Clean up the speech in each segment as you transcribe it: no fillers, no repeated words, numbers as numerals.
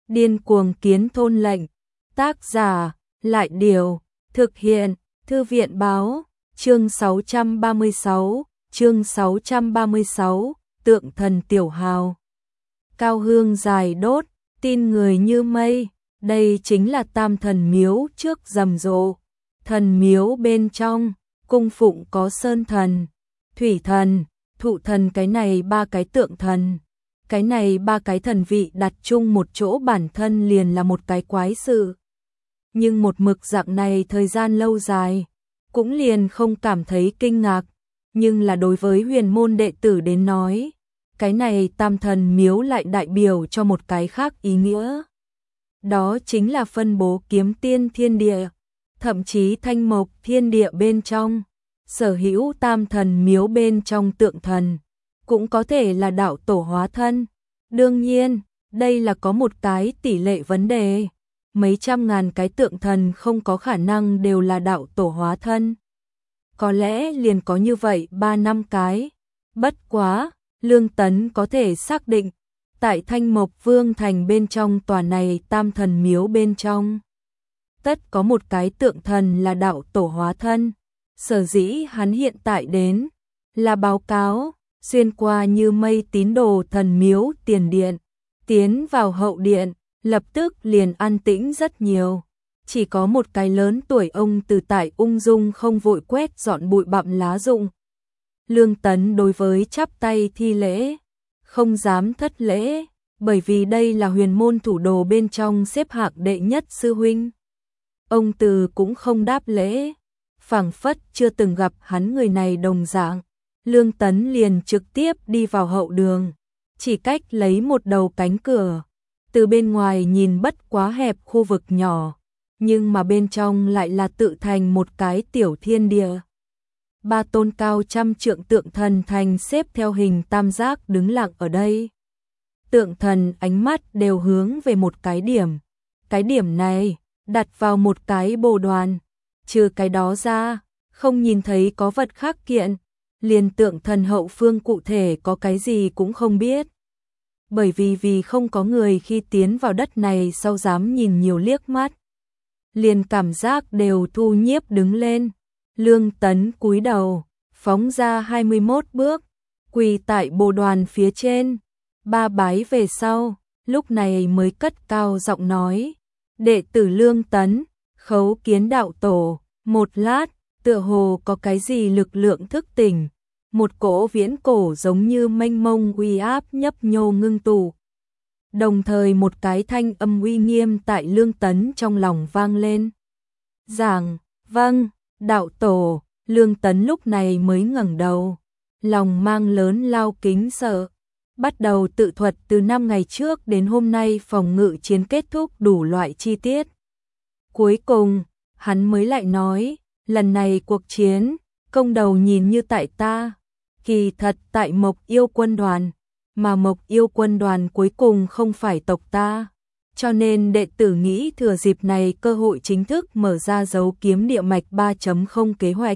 Điên cuồng kiến thôn lệnh. Tác giả, Lại Điều. Thực hiện, Thư viện Báo. Chương 636, Tượng thần tiểu hào. Cao hương dài đốt, tin người như mây. Đây chính là Tam Thần Miếu trước rầm rộ. Thần miếu bên trong, cung phụng có sơn thần, thủy thần, thụ thần, cái này ba cái tượng thần. Cái này ba cái thần vị đặt chung một chỗ bản thân liền là một cái quái sự. Nhưng một mực dạng này thời gian lâu dài, cũng liền không cảm thấy kinh ngạc. Nhưng là đối với huyền môn đệ tử đến nói, cái này Tam Thần Miếu lại đại biểu cho một cái khác ý nghĩa. Đó chính là phân bố kiếm tiên thiên địa, thậm chí thanh mộc thiên địa bên trong. Sở hữu Tam Thần Miếu bên trong tượng thần, cũng có thể là đạo tổ hóa thân. Đương nhiên, đây là có một cái tỷ lệ vấn đề. Mấy trăm ngàn cái tượng thần không có khả năng đều là đạo tổ hóa thân. Có lẽ liền có như vậy 3-5 cái. Bất quá, Lương Tấn có thể xác định, tại Thanh Mộc Vương Thành bên trong tòa này Tam Thần Miếu bên trong, tất có một cái tượng thần là đạo tổ hóa thân. Sở dĩ hắn hiện tại đến, là báo cáo, xuyên qua như mây tín đồ thần miếu tiền điện, tiến vào hậu điện, lập tức liền an tĩnh rất nhiều. Chỉ có một cái lớn tuổi ông từ tại ung dung không vội quét dọn bụi bặm lá rụng. Lương Tấn đối với chắp tay thi lễ, không dám thất lễ, bởi vì đây là huyền môn thủ đồ bên trong xếp hạng đệ nhất sư huynh. Ông từ cũng không đáp lễ, phảng phất chưa từng gặp hắn người này đồng dạng. Lương Tấn liền trực tiếp đi vào hậu đường, chỉ cách lấy một đầu cánh cửa. Từ bên ngoài nhìn bất quá hẹp khu vực nhỏ, nhưng mà bên trong lại là tự thành một cái tiểu thiên địa. Ba tôn cao trăm trượng tượng thần thành xếp theo hình tam giác đứng lặng ở đây. Tượng thần ánh mắt đều hướng về một cái điểm. Cái điểm này đặt vào một cái bồ đoàn. Trừ cái đó ra, không nhìn thấy có vật khác kiện. Liền tượng thần hậu phương cụ thể có cái gì cũng không biết. Bởi vì không có người khi tiến vào đất này sau dám nhìn nhiều liếc mắt. Liền cảm giác đều thu nhiếp đứng lên. Lương Tấn cúi đầu, phóng ra 21 bước, quỳ tại bồ đoàn phía trên. Ba bái về sau, lúc này mới cất cao giọng nói. Đệ tử Lương Tấn, khấu kiến đạo tổ. Một lát, tựa hồ có cái gì lực lượng thức tỉnh. Một cỗ viễn cổ giống như mênh mông uy áp nhấp nhô ngưng tụ. Đồng thời một cái thanh âm uy nghiêm tại Lương Tấn trong lòng vang lên. Giảng, vâng, đạo tổ. Lương Tấn lúc này mới ngẩng đầu, lòng mang lớn lao kính sợ. Bắt đầu tự thuật từ 5 ngày trước đến hôm nay phòng ngự chiến kết thúc đủ loại chi tiết. Cuối cùng, hắn mới lại nói, lần này cuộc chiến, công đầu nhìn như tại ta, kỳ thật tại Mộc Yêu Quân đoàn, mà Mộc Yêu Quân đoàn cuối cùng không phải tộc ta. Cho nên đệ tử nghĩ thừa dịp này cơ hội chính thức mở ra dấu kiếm địa mạch 3.0 kế hoạch.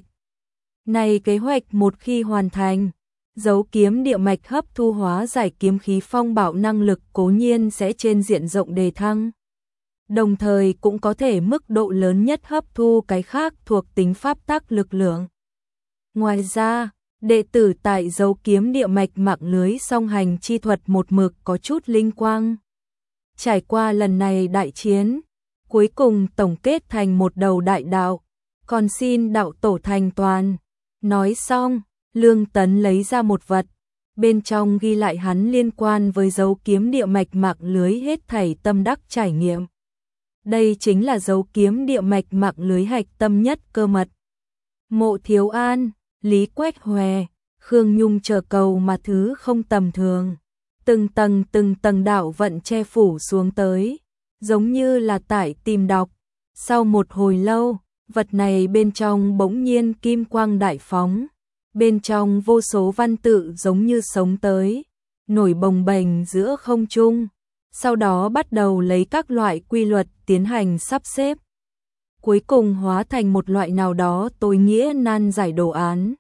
Này kế hoạch một khi hoàn thành, dấu kiếm địa mạch hấp thu hóa giải kiếm khí phong bạo năng lực cố nhiên sẽ trên diện rộng đề thăng. Đồng thời cũng có thể mức độ lớn nhất hấp thu cái khác thuộc tính pháp tắc lực lượng. Ngoài ra, đệ tử tại dấu kiếm địa mạch mạng lưới song hành chi thuật một mực có chút linh quang. Trải qua lần này đại chiến, cuối cùng tổng kết thành một đầu đại đạo, còn xin đạo tổ thành toàn. Nói xong, Lương Tấn lấy ra một vật, bên trong ghi lại hắn liên quan với dấu kiếm địa mạch mạng lưới hết thảy tâm đắc trải nghiệm. Đây chính là dấu kiếm địa mạch mạng lưới hạch tâm nhất cơ mật. Mộ Thiếu An, Lý Quách Hòe, Khương Nhung chờ cầu mà thứ không tầm thường. Từng tầng đạo vận che phủ xuống tới, giống như là tải tìm đọc. Sau một hồi lâu, vật này bên trong bỗng nhiên kim quang đại phóng. Bên trong vô số văn tự giống như sống tới, nổi bồng bềnh giữa không trung. Sau đó bắt đầu lấy các loại quy luật tiến hành sắp xếp. Cuối cùng hóa thành một loại nào đó tối nghĩa nan giải đồ án.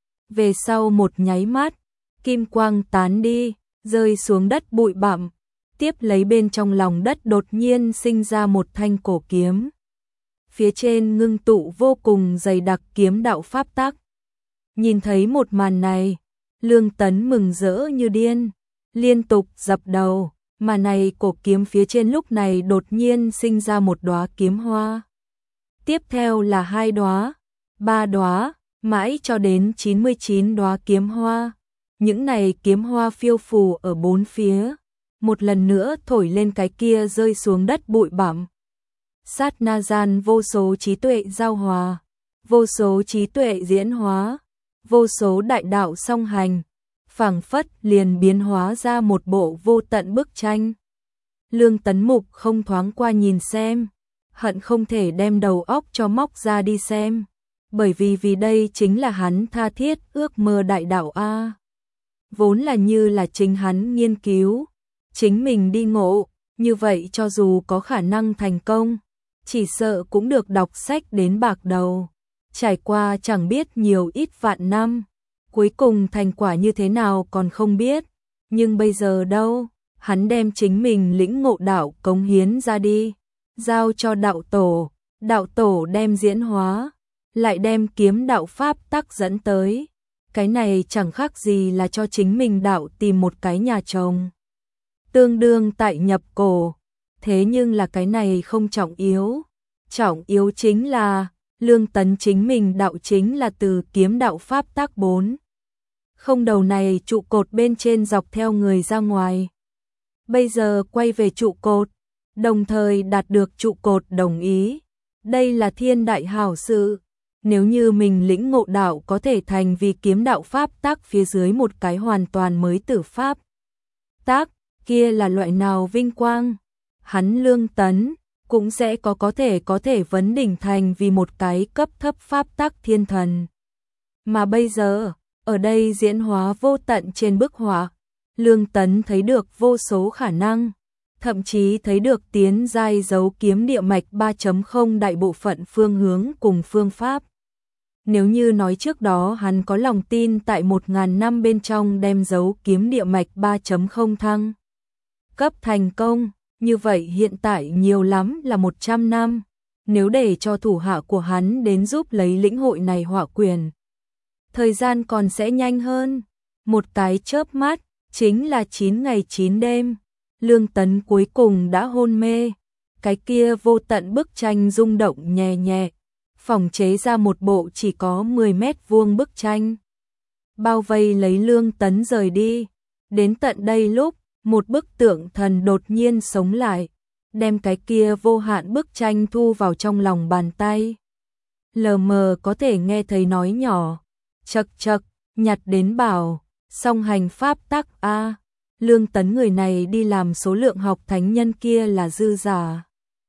Về sau một nháy mắt, kim quang tán đi, rơi xuống đất bụi bặm. Tiếp lấy bên trong lòng đất đột nhiên sinh ra một thanh cổ kiếm. Phía trên ngưng tụ vô cùng dày đặc kiếm đạo pháp tắc. Nhìn thấy một màn này, Lương Tấn mừng rỡ như điên, liên tục dập đầu, mà này cổ kiếm phía trên lúc này đột nhiên sinh ra một đóa kiếm hoa. Tiếp theo là 2 đóa, 3 đóa, mãi cho đến 99 đóa kiếm hoa. Những này kiếm hoa phiêu phù ở bốn phía, một lần nữa thổi lên cái kia rơi xuống đất bụi bặm. Sát na gian vô số trí tuệ giao hòa, vô số trí tuệ diễn hóa, vô số đại đạo song hành, phảng phất liền biến hóa ra một bộ vô tận bức tranh. Lương Tấn Mục không thoáng qua nhìn xem, hận không thể đem đầu óc cho móc ra đi xem, bởi vì đây chính là hắn tha thiết ước mơ đại đạo a. Vốn là như là chính hắn nghiên cứu, chính mình đi ngộ, như vậy cho dù có khả năng thành công, chỉ sợ cũng được đọc sách đến bạc đầu, trải qua chẳng biết nhiều ít vạn năm, cuối cùng thành quả như thế nào còn không biết, nhưng bây giờ đâu, hắn đem chính mình lĩnh ngộ đạo cống hiến ra đi, giao cho đạo tổ đem diễn hóa, lại đem kiếm đạo pháp tắc dẫn tới, cái này chẳng khác gì là cho chính mình đạo tìm một cái nhà chồng. Tương đương tại nhập cổ, thế nhưng là cái này không trọng yếu chính là Lương Tấn chính mình đạo chính là từ kiếm đạo pháp tắc 4. Không đầu này trụ cột bên trên dọc theo người ra ngoài. Bây giờ quay về trụ cột, đồng thời đạt được trụ cột đồng ý. Đây là thiên đại hảo sự. Nếu như mình lĩnh ngộ đạo có thể thành vì kiếm đạo pháp tắc phía dưới một cái hoàn toàn mới tử pháp tắc, kia là loại nào vinh quang. Hắn Lương Tấn cũng sẽ có thể vấn đỉnh thành vì một cái cấp thấp pháp tắc thiên thần. Mà bây giờ, ở đây diễn hóa vô tận trên bức họa, Lương Tấn thấy được vô số khả năng, thậm chí thấy được tiến giai dấu kiếm địa mạch 3.0 đại bộ phận phương hướng cùng phương pháp. Nếu như nói trước đó hắn có lòng tin tại 1000 năm bên trong đem dấu kiếm địa mạch 3.0 thăng cấp thành công, như vậy hiện tại nhiều lắm là 100 năm, nếu để cho thủ hạ của hắn đến giúp lấy lĩnh hội này hỏa quyền. Thời gian còn sẽ nhanh hơn, một cái chớp mắt, chính là 9 ngày 9 đêm, Lương Tấn cuối cùng đã hôn mê, cái kia vô tận bức tranh rung động nhẹ nhẹ, phòng chế ra một bộ chỉ có 10 mét vuông bức tranh. Bao vây lấy Lương Tấn rời đi, đến tận đây lúc, một bức tượng thần đột nhiên sống lại, đem cái kia vô hạn bức tranh thu vào trong lòng bàn tay. Lờ mờ có thể nghe thấy nói nhỏ, chậc chậc, nhặt đến bảo, song hành pháp tắc a. Lương Tấn người này đi làm số lượng học thánh nhân kia là dư giả.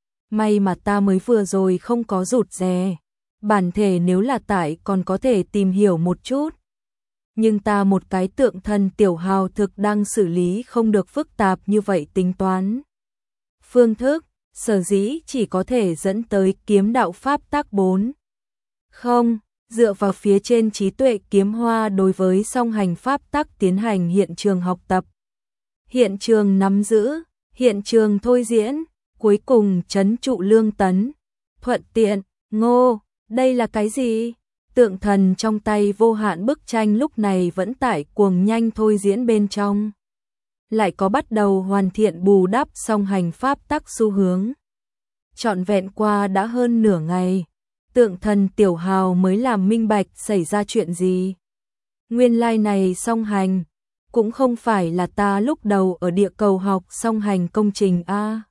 May mà ta mới vừa rồi không có rụt rè, bản thể nếu là tại còn có thể tìm hiểu một chút. Nhưng ta một cái tượng thần tiểu hào thực đang xử lý không được phức tạp như vậy tính toán. Phương thức, sở dĩ chỉ có thể dẫn tới kiếm đạo pháp tắc 4. Không, dựa vào phía trên trí tuệ kiếm hoa đối với song hành pháp tắc tiến hành hiện trường học tập. Hiện trường nắm giữ, hiện trường thôi diễn, cuối cùng trấn trụ Lương Tấn. Thuận tiện, ngô, đây là cái gì? Tượng thần trong tay vô hạn bức tranh lúc này vẫn tải cuồng nhanh thôi diễn bên trong. Lại có bắt đầu hoàn thiện bù đắp song hành pháp tắc xu hướng. Trọn vẹn qua đã hơn nửa ngày, tượng thần tiểu hào mới làm minh bạch xảy ra chuyện gì. Nguyên lai này song hành, cũng không phải là ta lúc đầu ở địa cầu học song hành công trình A.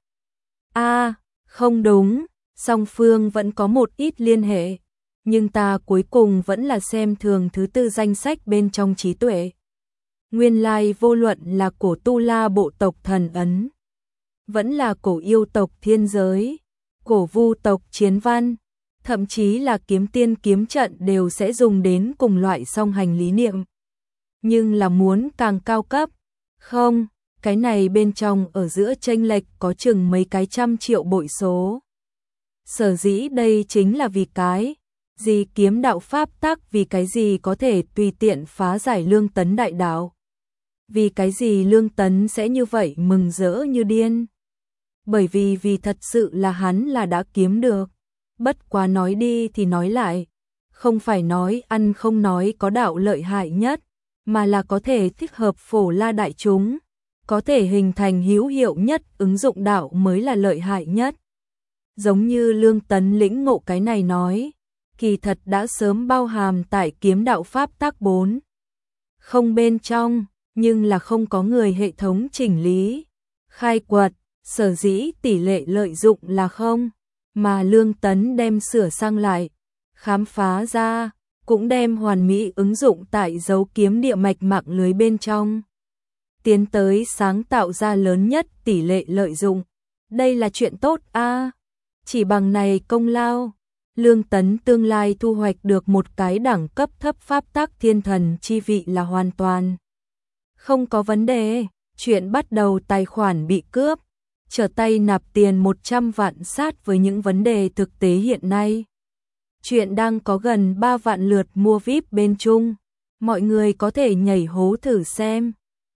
Không đúng, song phương vẫn có một ít liên hệ. Nhưng ta cuối cùng vẫn là xem thường thứ tư danh sách bên trong trí tuệ. Nguyên lai vô luận là cổ Tu La bộ tộc thần ấn, vẫn là cổ yêu tộc thiên giới, cổ vu tộc chiến văn, thậm chí là kiếm tiên kiếm trận đều sẽ dùng đến cùng loại song hành lý niệm. Nhưng là muốn càng cao cấp, không, cái này bên trong ở giữa chênh lệch có chừng mấy cái trăm triệu bội số. Sở dĩ đây chính là vì cái gì kiếm đạo pháp tắc vì cái gì có thể tùy tiện phá giải Lương Tấn đại đạo. Vì cái gì Lương Tấn sẽ như vậy mừng rỡ như điên? Bởi vì thật sự là hắn là đã kiếm được. Bất quá nói đi thì nói lại, không phải nói ăn không nói có đạo lợi hại nhất, mà là có thể thích hợp phổ la đại chúng, có thể hình thành hữu hiệu nhất ứng dụng đạo mới là lợi hại nhất. Giống như Lương Tấn lĩnh ngộ cái này nói, kỳ thật đã sớm bao hàm tại kiếm đạo pháp tác 4. Không bên trong, nhưng là không có người hệ thống chỉnh lý, khai quật, sở dĩ tỷ lệ lợi dụng là không, mà Lương Tấn đem sửa sang lại, khám phá ra, cũng đem hoàn mỹ ứng dụng tại dấu kiếm địa mạch mạng lưới bên trong. Tiến tới sáng tạo ra lớn nhất tỷ lệ lợi dụng. Đây là chuyện tốt a. Chỉ bằng này công lao, Lương Tấn tương lai thu hoạch được một cái đẳng cấp thấp pháp tác thiên thần chi vị là hoàn toàn không có vấn đề. Chuyện bắt đầu tài khoản bị cướp, trở tay nạp tiền 100 vạn sát với những vấn đề thực tế hiện nay. Chuyện đang có gần 3 vạn lượt mua VIP bên Trung, mọi người có thể nhảy hố thử xem.